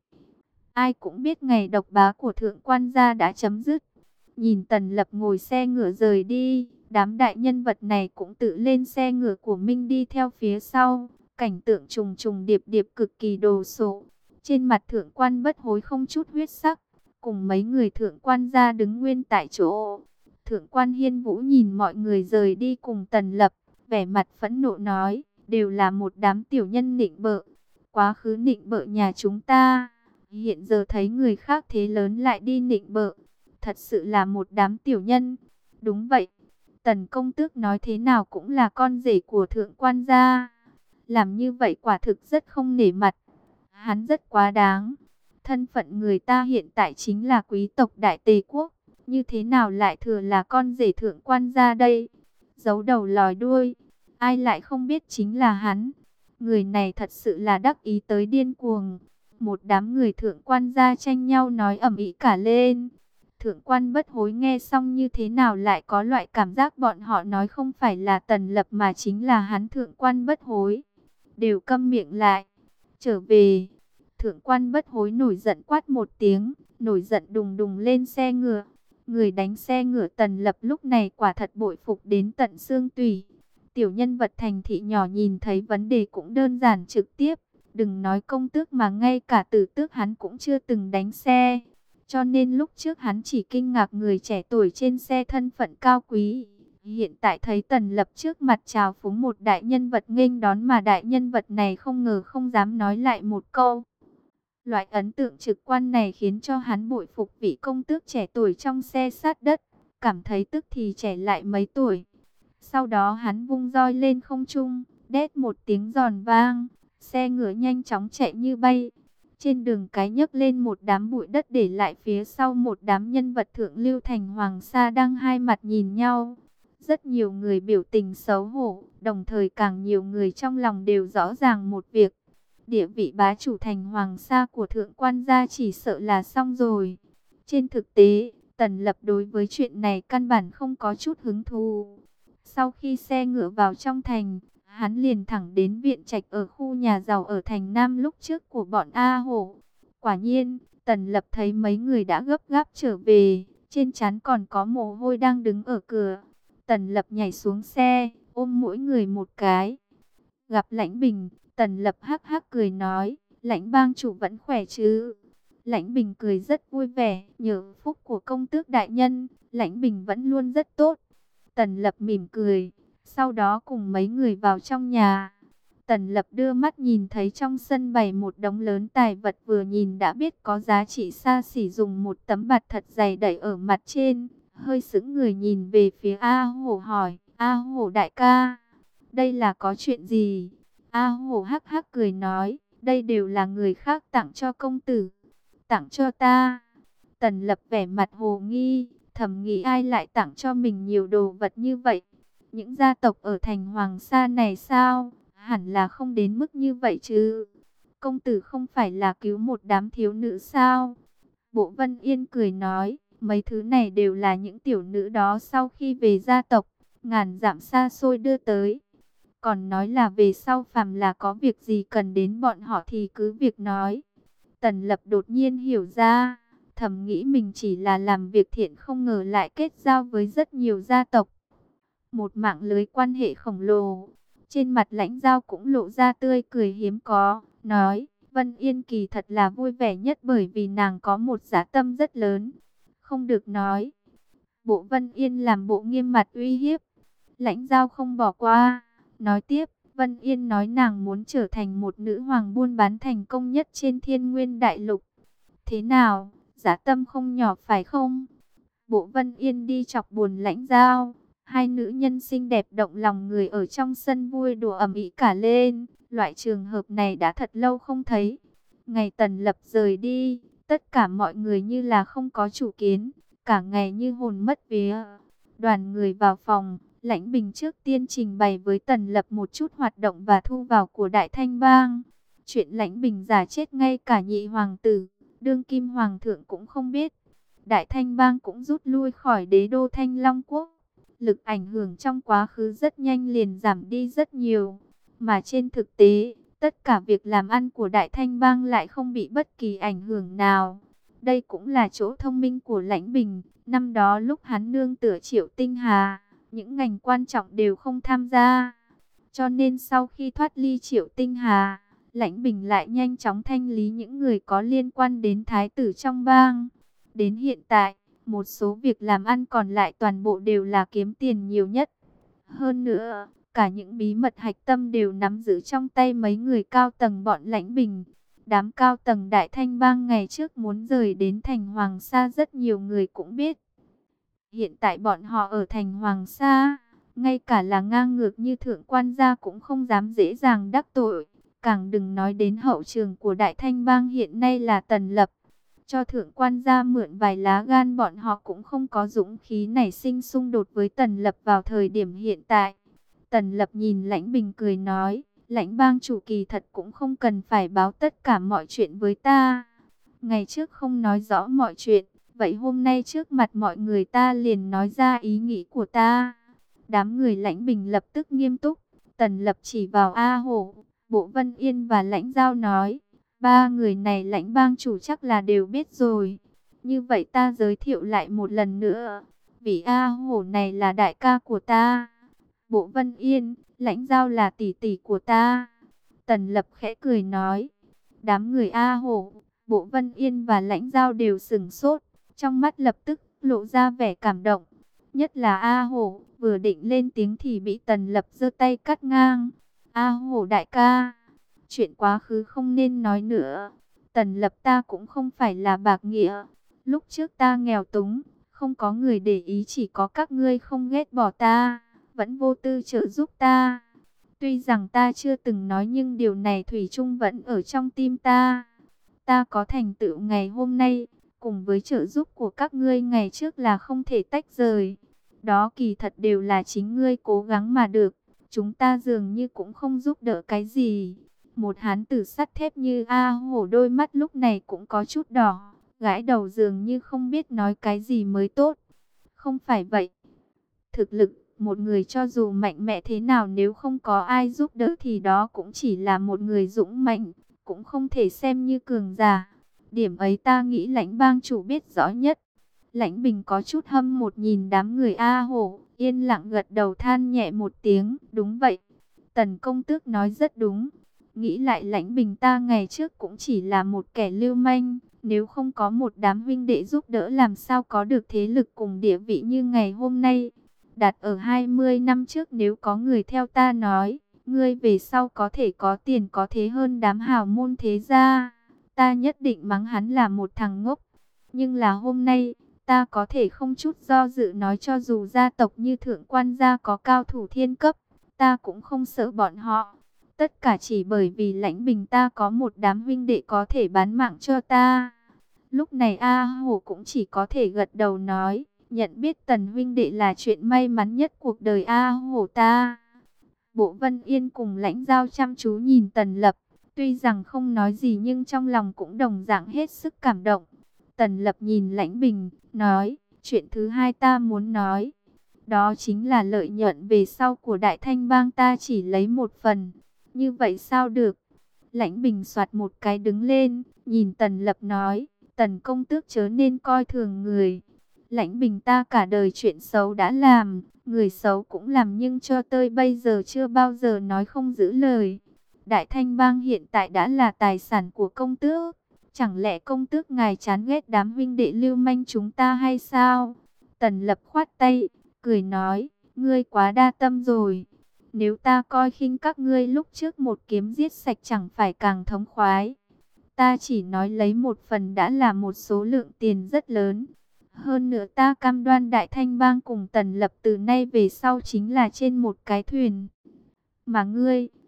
Ai cũng biết ngày độc bá của thượng quan gia đã chấm dứt. Nhìn Tần Lập ngồi xe ngựa rời đi, đám đại nhân vật này cũng tự lên xe ngựa của mình đi theo phía sau. Cảnh tượng trùng trùng điệp điệp cực kỳ đồ sộ. Trên mặt thượng quan bất hối không chút huyết sắc, cùng mấy người thượng quan gia đứng nguyên tại chỗ. Thượng quan Hiên Vũ nhìn mọi người rời đi cùng Tần Lập, vẻ mặt phẫn nộ nói, đều là một đám tiểu nhân nịnh bợ. Quá khứ nịnh bợ nhà chúng ta, hiện giờ thấy người khác thế lớn lại đi nịnh bợ. Thật sự là một đám tiểu nhân. Đúng vậy, Tần công tước nói thế nào cũng là con rể của thượng quan gia. Làm như vậy quả thực rất không nể mặt. Hắn rất quá đáng. Thân phận người ta hiện tại chính là quý tộc Đại Tề quốc. Như thế nào lại thừa là con rể thượng quan gia đây? Giấu đầu lòi đuôi. Ai lại không biết chính là hắn. Người này thật sự là đắc ý tới điên cuồng. Một đám người thượng quan gia tranh nhau nói ầm ĩ cả lên. Thượng quan bất hối nghe xong như thế nào lại có loại cảm giác bọn họ nói không phải là Tần Lập mà chính là hắn thượng quan bất hối. Đều câm miệng lại. Trở về. Thượng quan bất hối nổi giận quát một tiếng. Nổi giận đùng đùng lên xe ngựa. Người đánh xe ngựa Tần Lập lúc này quả thật bội phục đến tận xương tủy. Tiểu nhân vật thành thị nhỏ nhìn thấy vấn đề cũng đơn giản trực tiếp. Đừng nói công tước mà ngay cả tử tước hắn cũng chưa từng đánh xe. Cho nên lúc trước hắn chỉ kinh ngạc người trẻ tuổi trên xe thân phận cao quý. Hiện tại thấy Tần Lập trước mặt chào phúng một đại nhân vật nghênh đón mà đại nhân vật này không ngờ không dám nói lại một câu. Loại ấn tượng trực quan này khiến cho hắn bội phục vị công tước trẻ tuổi trong xe sát đất. Cảm thấy tức thì trẻ lại mấy tuổi. Sau đó hắn vung roi lên không trung, đét một tiếng giòn vang. Xe ngựa nhanh chóng chạy như bay. Trên đường cái nhấc lên một đám bụi đất để lại phía sau một đám nhân vật thượng lưu thành Hoàng Sa đang hai mặt nhìn nhau. Rất nhiều người biểu tình xấu hổ, đồng thời càng nhiều người trong lòng đều rõ ràng một việc. Địa vị bá chủ thành Hoàng Sa của thượng quan gia chỉ sợ là xong rồi. Trên thực tế, Tần Lập đối với chuyện này căn bản không có chút hứng thú. Sau khi xe ngựa vào trong thành, hắn liền thẳng đến viện trạch ở khu nhà giàu ở thành Nam lúc trước của bọn A Hổ. Quả nhiên, Tần Lập thấy mấy người đã gấp gáp trở về, trên trán còn có mồ hôi đang đứng ở cửa. Tần Lập nhảy xuống xe, ôm mỗi người một cái. Gặp Lãnh Bình, Tần Lập hắc hắc cười nói, Lãnh bang chủ vẫn khỏe chứ? Lãnh Bình cười rất vui vẻ, nhờ phúc của công tước đại nhân, Lãnh Bình vẫn luôn rất tốt. Tần Lập mỉm cười. Sau đó cùng mấy người vào trong nhà. Tần Lập đưa mắt nhìn thấy trong sân bày một đống lớn tài vật vừa nhìn đã biết có giá trị xa xỉ, dùng một tấm bạt thật dày đẩy ở mặt trên. Hơi sững người nhìn về phía A Hổ hỏi, A Hổ đại ca, đây là có chuyện gì? A Hổ hắc hắc cười nói, đây đều là người khác tặng cho công tử. Tặng cho ta. Tần Lập vẻ mặt hồ nghi, thầm nghĩ ai lại tặng cho mình nhiều đồ vật như vậy. Những gia tộc ở thành Hoàng Sa này sao? Hẳn là không đến mức như vậy chứ. Công tử không phải là cứu một đám thiếu nữ sao? Bộ Vân Yên cười nói, mấy thứ này đều là những tiểu nữ đó sau khi về gia tộc, ngàn dặm xa xôi đưa tới. Còn nói là về sau phàm là có việc gì cần đến bọn họ thì cứ việc nói. Tần Lập đột nhiên hiểu ra, thầm nghĩ mình chỉ là làm việc thiện không ngờ lại kết giao với rất nhiều gia tộc. Một mạng lưới quan hệ khổng lồ. Trên mặt Lãnh Giao cũng lộ ra tươi cười hiếm có, nói, Vân Yên kỳ thật là vui vẻ nhất bởi vì nàng có một dã tâm rất lớn. Không được nói. Bộ Vân Yên làm bộ nghiêm mặt uy hiếp. Lãnh Giao không bỏ qua, nói tiếp, Vân Yên nói nàng muốn trở thành một nữ hoàng buôn bán thành công nhất trên Thiên Nguyên Đại Lục. Thế nào, dã tâm không nhỏ phải không? Bộ Vân Yên đi chọc buồn Lãnh Giao. Hai nữ nhân xinh đẹp động lòng người ở trong sân vui đùa ầm ĩ cả lên. Loại trường hợp này đã thật lâu không thấy. Ngày Tần Lập rời đi, tất cả mọi người như là không có chủ kiến, cả ngày như hồn mất vía. Đoàn người vào phòng, Lãnh Bình trước tiên trình bày với Tần Lập một chút hoạt động và thu vào của Đại Thanh Bang. Chuyện Lãnh Bình giả chết ngay cả nhị hoàng tử, đương kim hoàng thượng cũng không biết. Đại Thanh Bang cũng rút lui khỏi đế đô Thanh Long Quốc. Lực ảnh hưởng trong quá khứ rất nhanh liền giảm đi rất nhiều. Mà trên thực tế, tất cả việc làm ăn của Đại Thanh Bang lại không bị bất kỳ ảnh hưởng nào. Đây cũng là chỗ thông minh của Lãnh Bình. Năm đó lúc hắn nương tựa Triệu Tinh Hà, những ngành quan trọng đều không tham gia. Cho nên sau khi thoát ly Triệu Tinh Hà, Lãnh Bình lại nhanh chóng thanh lý những người có liên quan đến thái tử trong bang. Đến hiện tại, một số việc làm ăn còn lại toàn bộ đều là kiếm tiền nhiều nhất. Hơn nữa, cả những bí mật hạch tâm đều nắm giữ trong tay mấy người cao tầng bọn Lãnh Bình. Đám cao tầng Đại Thanh Bang ngày trước muốn rời đến thành Hoàng Sa rất nhiều người cũng biết. Hiện tại bọn họ ở thành Hoàng Sa, ngay cả là ngang ngược như thượng quan gia cũng không dám dễ dàng đắc tội. Càng đừng nói đến hậu trường của Đại Thanh Bang hiện nay là Tần Lập. Cho thượng quan gia mượn vài lá gan bọn họ cũng không có dũng khí nảy sinh xung đột với Tần Lập vào thời điểm hiện tại. Tần Lập nhìn Lãnh Bình cười nói, Lãnh bang chủ kỳ thật cũng không cần phải báo tất cả mọi chuyện với ta. Ngày trước không nói rõ mọi chuyện, vậy hôm nay trước mặt mọi người ta liền nói ra ý nghĩ của ta. Đám người Lãnh Bình lập tức nghiêm túc. Tần Lập chỉ vào A Hổ, Bộ Vân Yên và Lãnh Giao nói, ba người này Lãnh bang chủ chắc là đều biết rồi. Như vậy ta giới thiệu lại một lần nữa. Vị A Hổ này là đại ca của ta. Bộ Vân Yên, Lãnh Giao là tỷ tỷ của ta. Tần Lập khẽ cười nói. Đám người A Hổ, Bộ Vân Yên và Lãnh Giao đều sửng sốt. Trong mắt lập tức lộ ra vẻ cảm động. Nhất là A Hổ, vừa định lên tiếng thì bị Tần Lập giơ tay cắt ngang. A Hổ đại ca, chuyện quá khứ không nên nói nữa. Tần Lập ta cũng không phải là bạc nghĩa. Lúc trước ta nghèo túng, không có người để ý, chỉ có các ngươi không ghét bỏ ta, vẫn vô tư trợ giúp ta. Tuy rằng ta chưa từng nói nhưng điều này thủy chung vẫn ở trong tim ta. Ta có thành tựu ngày hôm nay, cùng với trợ giúp của các ngươi ngày trước là không thể tách rời. Đó kỳ thật đều là chính ngươi cố gắng mà được. Chúng ta dường như cũng không giúp đỡ cái gì. Một hán tử sắt thép như A Hổ đôi mắt lúc này cũng có chút đỏ. Gãi đầu dường như không biết nói cái gì mới tốt. Không phải vậy. Thực lực, một người cho dù mạnh mẽ thế nào nếu không có ai giúp đỡ thì đó cũng chỉ là một người dũng mạnh. Cũng không thể xem như cường giả. Điểm ấy ta nghĩ Lãnh bang chủ biết rõ nhất. Lãnh Bình có chút hâm một nhìn đám người A Hổ, yên lặng gật đầu than nhẹ một tiếng, đúng vậy. Tần công tước nói rất đúng. Nghĩ lại Lãnh Bình ta ngày trước cũng chỉ là một kẻ lưu manh, nếu không có một đám huynh đệ giúp đỡ làm sao có được thế lực cùng địa vị như ngày hôm nay. Đặt ở hai mươi năm trước nếu có người theo ta nói, ngươi về sau có thể có tiền có thế hơn đám hào môn thế gia, ta nhất định mắng hắn là một thằng ngốc. Nhưng là hôm nay, ta có thể không chút do dự nói cho dù gia tộc như thượng quan gia có cao thủ thiên cấp, ta cũng không sợ bọn họ. Tất cả chỉ bởi vì Lãnh Bình ta có một đám huynh đệ có thể bán mạng cho ta. Lúc này A Hổ cũng chỉ có thể gật đầu nói, nhận biết Tần huynh đệ là chuyện may mắn nhất cuộc đời A Hổ ta. Bộ Vân Yên cùng Lãnh Giao chăm chú nhìn Tần Lập, tuy rằng không nói gì nhưng trong lòng cũng đồng dạng hết sức cảm động. Tần Lập nhìn Lãnh Bình, nói, chuyện thứ hai ta muốn nói, đó chính là lợi nhuận về sau của Đại Thanh Bang ta chỉ lấy một phần. Như vậy sao được? Lãnh Bình soạt một cái đứng lên, nhìn Tần Lập nói, Tần công tước chớ nên coi thường người. Lãnh Bình ta cả đời chuyện xấu đã làm, người xấu cũng làm nhưng cho tới bây giờ chưa bao giờ nói không giữ lời. Đại Thanh Bang hiện tại đã là tài sản của công tước. Chẳng lẽ công tước ngài chán ghét đám huynh đệ lưu manh chúng ta hay sao? Tần Lập khoát tay, cười nói, ngươi quá đa tâm rồi. Nếu ta coi khinh các ngươi lúc trước một kiếm giết sạch chẳng phải càng thống khoái. Ta chỉ nói lấy một phần đã là một số lượng tiền rất lớn. Hơn nữa ta cam đoan Đại Thanh Bang cùng Tần Lập từ nay về sau chính là trên một cái thuyền. Mà ngươi,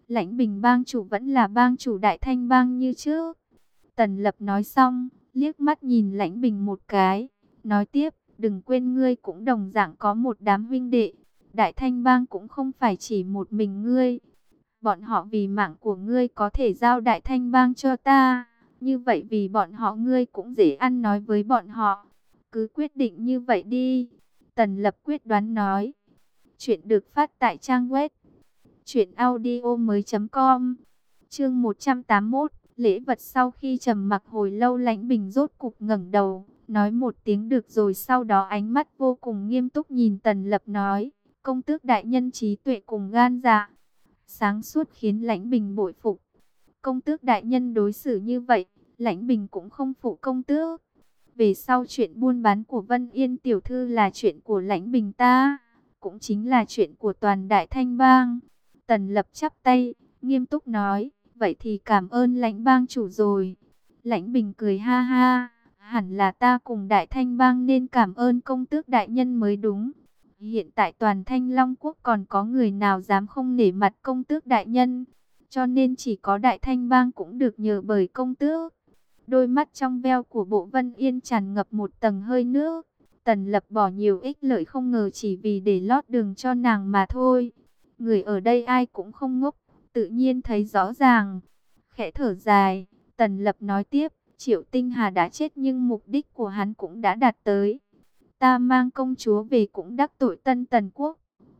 Lãnh Bình bang chủ vẫn là bang chủ Đại Thanh bang như trước. Tần Lập nói xong, liếc mắt nhìn Lãnh Bình một cái, nói tiếp, đừng quên ngươi cũng đồng dạng có một đám huynh đệ. Đại Thanh bang cũng không phải chỉ một mình ngươi. Bọn họ vì mạng của ngươi có thể giao Đại Thanh bang cho ta. Như vậy vì bọn họ ngươi cũng dễ ăn nói với bọn họ. Cứ quyết định như vậy đi. Tần Lập quyết đoán nói. Chuyện được phát tại trang web truyện audio mới chấm com. Chương một trăm tám mươi mốt, lễ vật. Sau khi trầm mặc hồi lâu, Lãnh Bình rốt cục ngẩng đầu, nói một tiếng được rồi, sau đó ánh mắt vô cùng nghiêm túc nhìn Tần Lập nói, công tước đại nhân trí tuệ cùng gan dạ, sáng suốt khiến Lãnh Bình bội phục. Công tước đại nhân đối xử như vậy, Lãnh Bình cũng không phụ công tước. Về sau chuyện buôn bán của Vân Yên tiểu thư là chuyện của Lãnh Bình ta, cũng chính là chuyện của toàn Đại Thanh bang. Tần Lập chắp tay, nghiêm túc nói, vậy thì cảm ơn Lãnh bang chủ rồi. Lãnh Bình cười ha ha, hẳn là ta cùng Đại Thanh bang nên cảm ơn công tước đại nhân mới đúng. Hiện tại toàn Thanh Long quốc còn có người nào dám không nể mặt công tước đại nhân, cho nên chỉ có Đại Thanh bang cũng được nhờ bởi công tước. Đôi mắt trong veo của Bộ Vân Yên tràn ngập một tầng hơi nước. Tần Lập bỏ nhiều ích lợi không ngờ chỉ vì để lót đường cho nàng mà thôi. Người ở đây ai cũng không ngốc, tự nhiên thấy rõ ràng. Khẽ thở dài, Tần Lập nói tiếp, Triệu Tinh Hà đã chết nhưng mục đích của hắn cũng đã đạt tới. Ta mang công chúa về cũng đắc tội Tân Tần quốc.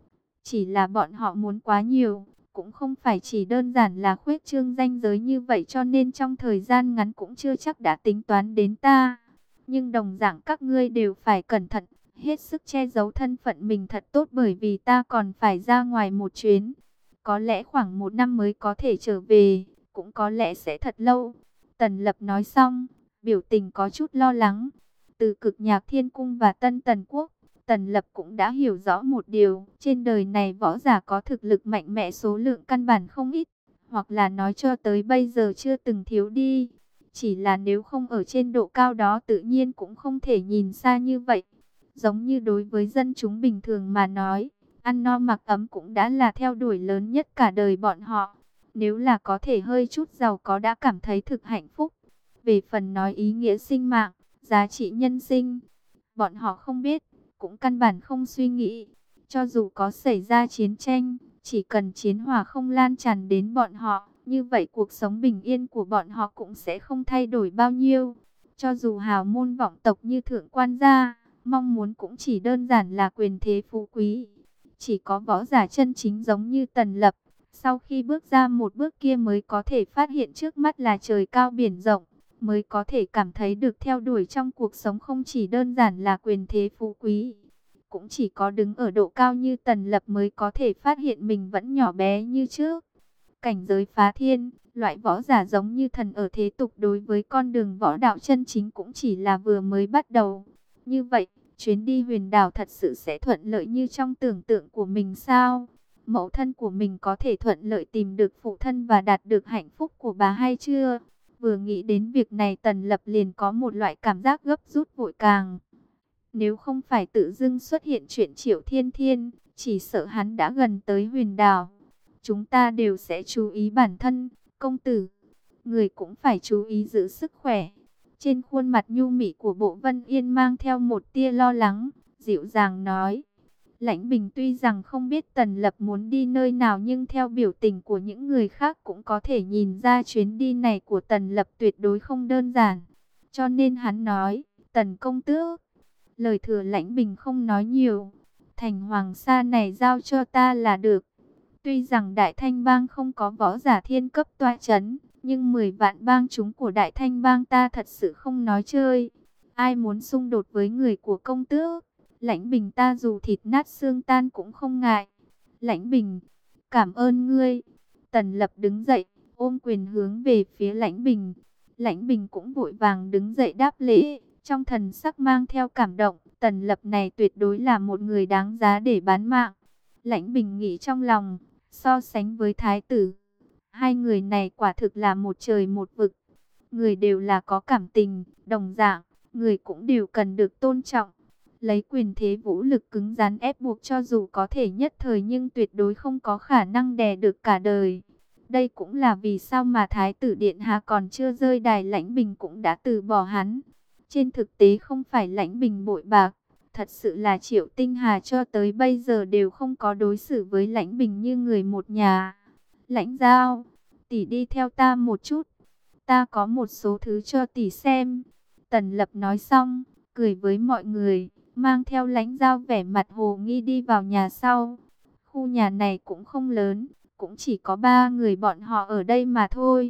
Chỉ là bọn họ muốn quá nhiều, cũng không phải chỉ đơn giản là khuếch trương danh giới như vậy, cho nên trong thời gian ngắn cũng chưa chắc đã tính toán đến ta. Nhưng đồng dạng các ngươi đều phải cẩn thận, hết sức che giấu thân phận mình thật tốt, bởi vì ta còn phải ra ngoài một chuyến. Có lẽ khoảng một năm mới có thể trở về, cũng có lẽ sẽ thật lâu. Tần Lập nói xong, biểu tình có chút lo lắng. Từ Cực Nhạc Thiên Cung và Tân Tần Quốc, Tần Lập cũng đã hiểu rõ một điều, trên đời này võ giả có thực lực mạnh mẽ số lượng căn bản không ít, hoặc là nói cho tới bây giờ chưa từng thiếu đi. Chỉ là nếu không ở trên độ cao đó tự nhiên cũng không thể nhìn xa như vậy. Giống như đối với dân chúng bình thường mà nói, ăn no mặc ấm cũng đã là theo đuổi lớn nhất cả đời bọn họ. Nếu là có thể hơi chút giàu có đã cảm thấy thực hạnh phúc. Về phần nói ý nghĩa sinh mạng, giá trị nhân sinh, bọn họ không biết, cũng căn bản không suy nghĩ. Cho dù có xảy ra chiến tranh, chỉ cần chiến hỏa không lan tràn đến bọn họ, như vậy cuộc sống bình yên của bọn họ cũng sẽ không thay đổi bao nhiêu. Cho dù hào môn vọng tộc như Thượng Quan gia, mong muốn cũng chỉ đơn giản là quyền thế phú quý. Chỉ có võ giả chân chính giống như Tần Lập, sau khi bước ra một bước kia mới có thể phát hiện trước mắt là trời cao biển rộng, mới có thể cảm thấy được theo đuổi trong cuộc sống không chỉ đơn giản là quyền thế phú quý. Cũng chỉ có đứng ở độ cao như Tần Lập mới có thể phát hiện mình vẫn nhỏ bé như trước. Cảnh giới phá thiên, loại võ giả giống như thần ở thế tục đối với con đường võ đạo chân chính cũng chỉ là vừa mới bắt đầu. Như vậy, chuyến đi huyền đảo thật sự sẽ thuận lợi như trong tưởng tượng của mình sao? Mẫu thân của mình có thể thuận lợi tìm được phụ thân và đạt được hạnh phúc của bà hay chưa? Vừa nghĩ đến việc này Tần Lập liền có một loại cảm giác gấp rút vội càng. Nếu không phải tự dưng xuất hiện chuyện Triệu Thiên Thiên, chỉ sợ hắn đã gần tới huyền đảo. Chúng ta đều sẽ chú ý bản thân, công tử. Người cũng phải chú ý giữ sức khỏe. Trên khuôn mặt nhu mị của Bộ Vân Yên mang theo một tia lo lắng, dịu dàng nói. Lãnh Bình tuy rằng không biết Tần Lập muốn đi nơi nào, nhưng theo biểu tình của những người khác cũng có thể nhìn ra chuyến đi này của Tần Lập tuyệt đối không đơn giản. Cho nên hắn nói, Tần công tước, lời thừa Lãnh Bình không nói nhiều. Thành Hoàng Sa này giao cho ta là được. Tuy rằng Đại Thanh bang không có võ giả thiên cấp tọa chấn, nhưng mười vạn bang chúng của Đại Thanh bang ta thật sự không nói chơi. Ai muốn xung đột với người của công tước, Lãnh Bình ta dù thịt nát xương tan cũng không ngại. Lãnh Bình, cảm ơn ngươi. Tần Lập đứng dậy, ôm quyền hướng về phía Lãnh Bình. Lãnh Bình cũng vội vàng đứng dậy đáp lễ, trong thần sắc mang theo cảm động. Tần Lập này tuyệt đối là một người đáng giá để bán mạng. Lãnh Bình nghĩ trong lòng, so sánh với thái tử, hai người này quả thực là một trời một vực. Người đều là có cảm tình, đồng dạng, người cũng đều cần được tôn trọng. Lấy quyền thế vũ lực cứng rắn ép buộc cho dù có thể nhất thời nhưng tuyệt đối không có khả năng đè được cả đời. Đây cũng là vì sao mà Thái tử Điện Hạ còn chưa rơi đài, Lãnh Bình cũng đã từ bỏ hắn. Trên thực tế không phải Lãnh Bình bội bạc, thật sự là Triệu Tinh Hà cho tới bây giờ đều không có đối xử với Lãnh Bình như người một nhà. Lãnh Giao, tỷ đi theo ta một chút, ta có một số thứ cho tỷ xem. Tần Lập nói xong, cười với mọi người, mang theo Lãnh Giao vẻ mặt hồ nghi đi vào nhà sau. Khu nhà này cũng không lớn, cũng chỉ có ba người bọn họ ở đây mà thôi.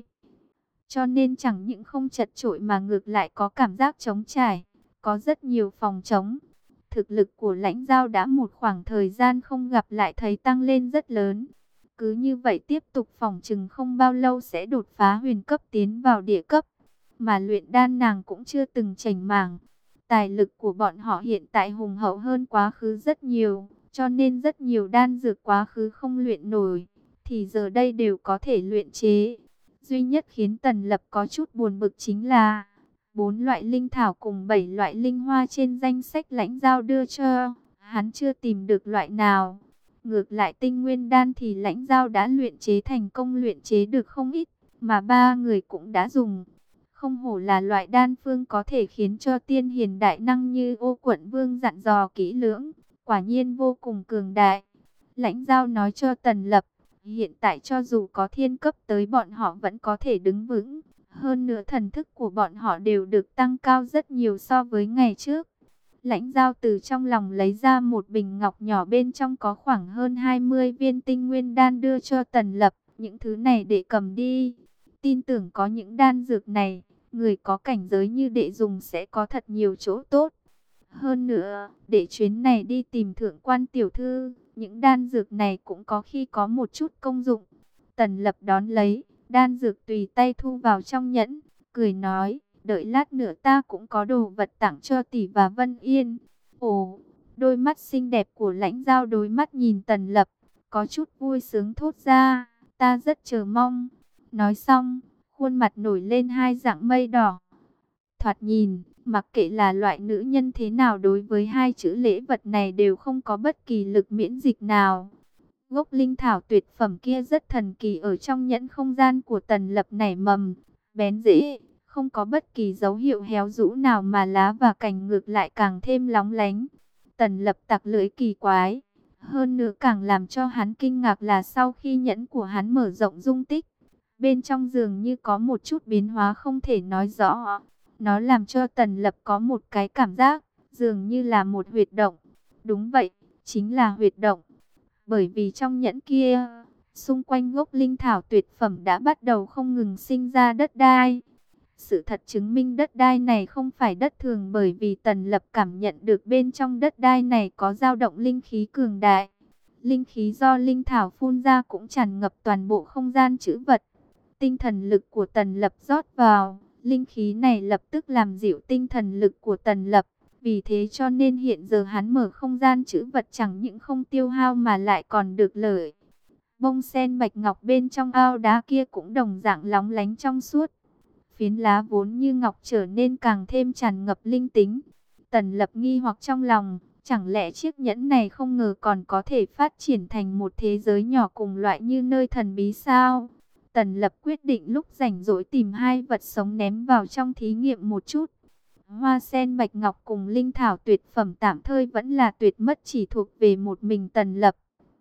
Cho nên chẳng những không chật chội mà ngược lại có cảm giác trống trải, có rất nhiều phòng trống. Thực lực của Lãnh Giao đã một khoảng thời gian không gặp lại thấy tăng lên rất lớn. Cứ như vậy tiếp tục phòng chừng không bao lâu sẽ đột phá huyền cấp tiến vào địa cấp. Mà luyện đan nàng cũng chưa từng chảnh mảng. Tài lực của bọn họ hiện tại hùng hậu hơn quá khứ rất nhiều, cho nên rất nhiều đan dược quá khứ không luyện nổi, thì giờ đây đều có thể luyện chế. Duy nhất khiến Tần Lập có chút buồn bực chính là bốn loại linh thảo cùng bảy loại linh hoa trên danh sách Lãnh Giao đưa cho, hắn chưa tìm được loại nào. Ngược lại tinh nguyên đan thì Lãnh Giao đã luyện chế thành công, luyện chế được không ít, mà ba người cũng đã dùng. Không hổ là loại đan phương có thể khiến cho tiên hiền đại năng như Ô Quận Vương dặn dò kỹ lưỡng, quả nhiên vô cùng cường đại. Lãnh Giao nói cho Tần Lập, hiện tại cho dù có thiên cấp tới bọn họ vẫn có thể đứng vững. Hơn nữa thần thức của bọn họ đều được tăng cao rất nhiều so với ngày trước. Lãnh Giao từ trong lòng lấy ra một bình ngọc nhỏ, bên trong có khoảng hơn hai mươi viên tinh nguyên đan đưa cho Tần Lập. Những thứ này để cầm đi. Tin tưởng có những đan dược này, người có cảnh giới như đệ dùng sẽ có thật nhiều chỗ tốt. Hơn nữa, để chuyến này đi tìm thượng quan tiểu thư, những đan dược này cũng có khi có một chút công dụng. Tần Lập đón lấy, đan dược tùy tay thu vào trong nhẫn, cười nói, đợi lát nữa ta cũng có đồ vật tặng cho tỷ và Vân Yên. Ồ, đôi mắt xinh đẹp của Lãnh Giao đối mắt nhìn Tần Lập, có chút vui sướng thốt ra, ta rất chờ mong. Nói xong, khuôn mặt nổi lên hai dạng mây đỏ. Thoạt nhìn, mặc kệ là loại nữ nhân thế nào, đối với hai chữ lễ vật này đều không có bất kỳ lực miễn dịch nào. Gốc linh thảo tuyệt phẩm kia rất thần kỳ, ở trong nhẫn không gian của Tần Lập nảy mầm, bén rễ, không có bất kỳ dấu hiệu héo rũ nào mà lá và cành ngược lại càng thêm lóng lánh. Tần Lập tặc lưỡi kỳ quái. Hơn nữa càng làm cho hắn kinh ngạc là sau khi nhẫn của hắn mở rộng dung tích, bên trong dường như có một chút biến hóa không thể nói rõ. Nó làm cho Tần Lập có một cái cảm giác, dường như là một huyệt động. Đúng vậy, chính là huyệt động. Bởi vì trong nhẫn kia, xung quanh gốc linh thảo tuyệt phẩm đã bắt đầu không ngừng sinh ra đất đai. Sự thật chứng minh đất đai này không phải đất thường, bởi vì Tần Lập cảm nhận được bên trong đất đai này có dao động linh khí cường đại. Linh khí do linh thảo phun ra cũng tràn ngập toàn bộ không gian trữ vật. Tinh thần lực của Tần Lập rót vào, linh khí này lập tức làm dịu tinh thần lực của Tần Lập. Vì thế cho nên hiện giờ hắn mở không gian trữ vật chẳng những không tiêu hao mà lại còn được lợi. Bông sen bạch ngọc bên trong ao đá kia cũng đồng dạng lóng lánh trong suốt. Phiến lá vốn như ngọc trở nên càng thêm tràn ngập linh tính. Tần Lập nghi hoặc trong lòng, chẳng lẽ chiếc nhẫn này không ngờ còn có thể phát triển thành một thế giới nhỏ cùng loại như nơi thần bí sao? Tần Lập quyết định lúc rảnh rỗi tìm hai vật sống ném vào trong thí nghiệm một chút. Hoa sen bạch ngọc cùng linh thảo tuyệt phẩm tạm thời vẫn là tuyệt mất, chỉ thuộc về một mình Tần Lập.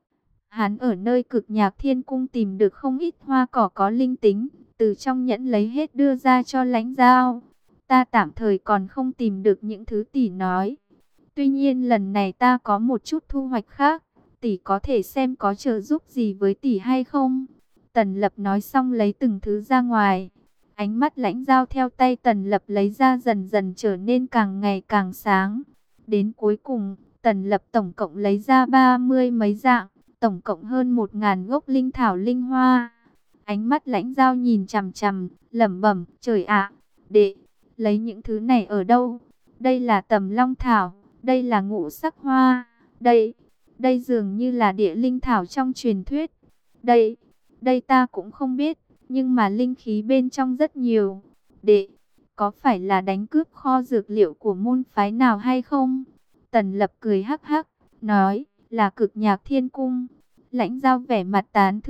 Hắn ở nơi Cực Nhạc Thiên Cung tìm được không ít hoa cỏ có linh tính, từ trong nhẫn lấy hết đưa ra cho Lãnh Giao. Ta tạm thời còn không tìm được những thứ tỷ nói. Tuy nhiên lần này ta có một chút thu hoạch khác, tỷ có thể xem có trợ giúp gì với tỷ hay không? Tần Lập nói xong lấy từng thứ ra ngoài. Ánh mắt Lãnh Giao theo tay Tần Lập lấy ra dần dần trở nên càng ngày càng sáng. Đến cuối cùng, Tần Lập tổng cộng lấy ra ba mươi mấy dạng, tổng cộng hơn một ngàn gốc linh thảo linh hoa. Ánh mắt Lãnh Giao nhìn chằm chằm, lẩm bẩm, trời ạ, đệ, lấy những thứ này ở đâu? Đây là Tầm Long thảo, đây là Ngũ Sắc hoa, đây, đây dường như là địa linh thảo trong truyền thuyết. Đây, đây ta cũng không biết, nhưng mà linh khí bên trong rất nhiều. Đệ, có phải là đánh cướp kho dược liệu của môn phái nào hay không? Tần Lập cười hắc hắc, nói, là Cực Nhạc Thiên Cung. Lãnh Giao vẻ mặt tán thưởng,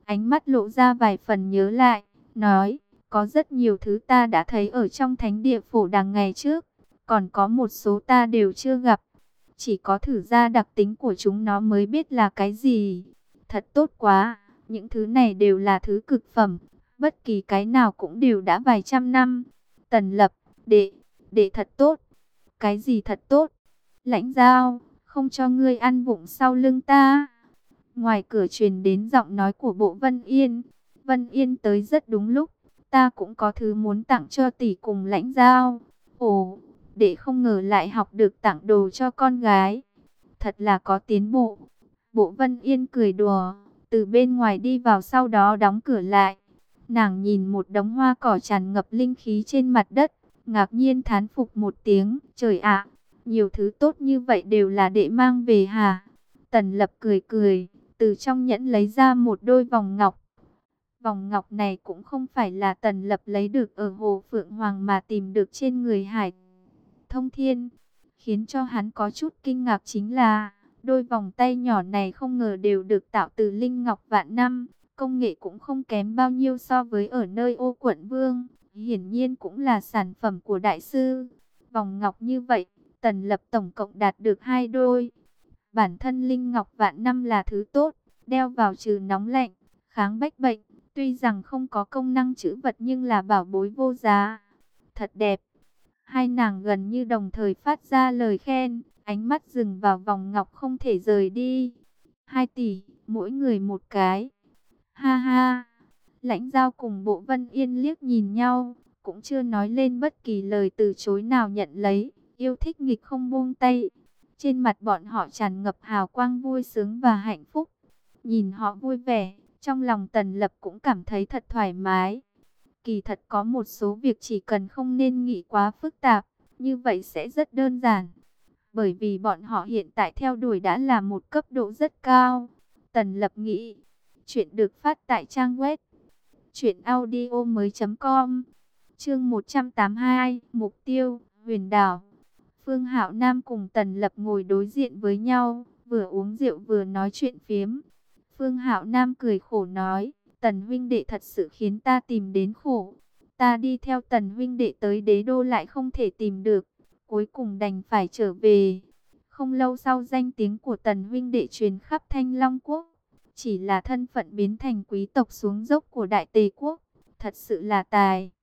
ánh mắt lộ ra vài phần nhớ lại, nói, có rất nhiều thứ ta đã thấy ở trong thánh địa phổ đằng ngày trước, còn có một số ta đều chưa gặp. Chỉ có thử ra đặc tính của chúng nó mới biết là cái gì. Thật tốt quá, những thứ này đều là thứ cực phẩm, bất kỳ cái nào cũng đều đã vài trăm năm. Tần Lập, đệ, đệ thật tốt. Cái gì thật tốt? Lãnh Giao, không cho ngươi ăn vụng sau lưng ta. Ngoài cửa truyền đến giọng nói của Bộ Vân Yên. Vân Yên tới rất đúng lúc, ta cũng có thứ muốn tặng cho tỷ cùng Lãnh Giao. Ồ, đệ không ngờ lại học được tặng đồ cho con gái. Thật là có tiến bộ. Bộ Vân Yên cười đùa, từ bên ngoài đi vào sau đó đóng cửa lại. Nàng nhìn một đống hoa cỏ tràn ngập linh khí trên mặt đất, ngạc nhiên thán phục một tiếng, trời ạ, nhiều thứ tốt như vậy đều là đệ mang về hả? Tần Lập cười cười, từ trong nhẫn lấy ra một đôi vòng ngọc. Vòng ngọc này cũng không phải là Tần Lập lấy được ở Hồ Phượng Hoàng mà tìm được trên người Hải Thông Thiên. Khiến cho hắn có chút kinh ngạc chính là, đôi vòng tay nhỏ này không ngờ đều được tạo từ linh ngọc vạn năm. Công nghệ cũng không kém bao nhiêu so với ở nơi Ô Quận Vương. Hiển nhiên cũng là sản phẩm của đại sư. Vòng ngọc như vậy, Tần Lập tổng cộng đạt được hai đôi. Bản thân linh ngọc vạn năm là thứ tốt, đeo vào trừ nóng lạnh, kháng bách bệnh. Tuy rằng không có công năng trữ vật nhưng là bảo bối vô giá. Thật đẹp. Hai nàng gần như đồng thời phát ra lời khen, ánh mắt dừng vào vòng ngọc không thể rời đi. Hai tỷ, mỗi người một cái. Ha ha. Lãnh Giao cùng Bộ Vân Yên liếc nhìn nhau, cũng chưa nói lên bất kỳ lời từ chối nào nhận lấy, yêu thích nghịch không buông tay. Trên mặt bọn họ tràn ngập hào quang vui sướng và hạnh phúc. Nhìn họ vui vẻ, trong lòng Tần Lập cũng cảm thấy thật thoải mái. Kỳ thật có một số việc chỉ cần không nên nghĩ quá phức tạp, như vậy sẽ rất đơn giản. Bởi vì bọn họ hiện tại theo đuổi đã là một cấp độ rất cao. Tần Lập nghĩ, chuyện được phát tại trang web truyệnaudiomoi.com. Chương một trăm tám mươi hai, mục tiêu Huyền Đảo. Phương Hạo Nam cùng Tần Lập ngồi đối diện với nhau, vừa uống rượu vừa nói chuyện phiếm. Phương Hạo Nam cười khổ nói, Tần huynh đệ thật sự khiến ta tìm đến khổ. Ta đi theo Tần huynh đệ tới đế đô lại không thể tìm được, cuối cùng đành phải trở về. Không lâu sau danh tiếng của Tần huynh đệ truyền khắp Thanh Long Quốc. Chỉ là thân phận biến thành quý tộc xuống dốc của Đại Tề Quốc, thật sự là tài.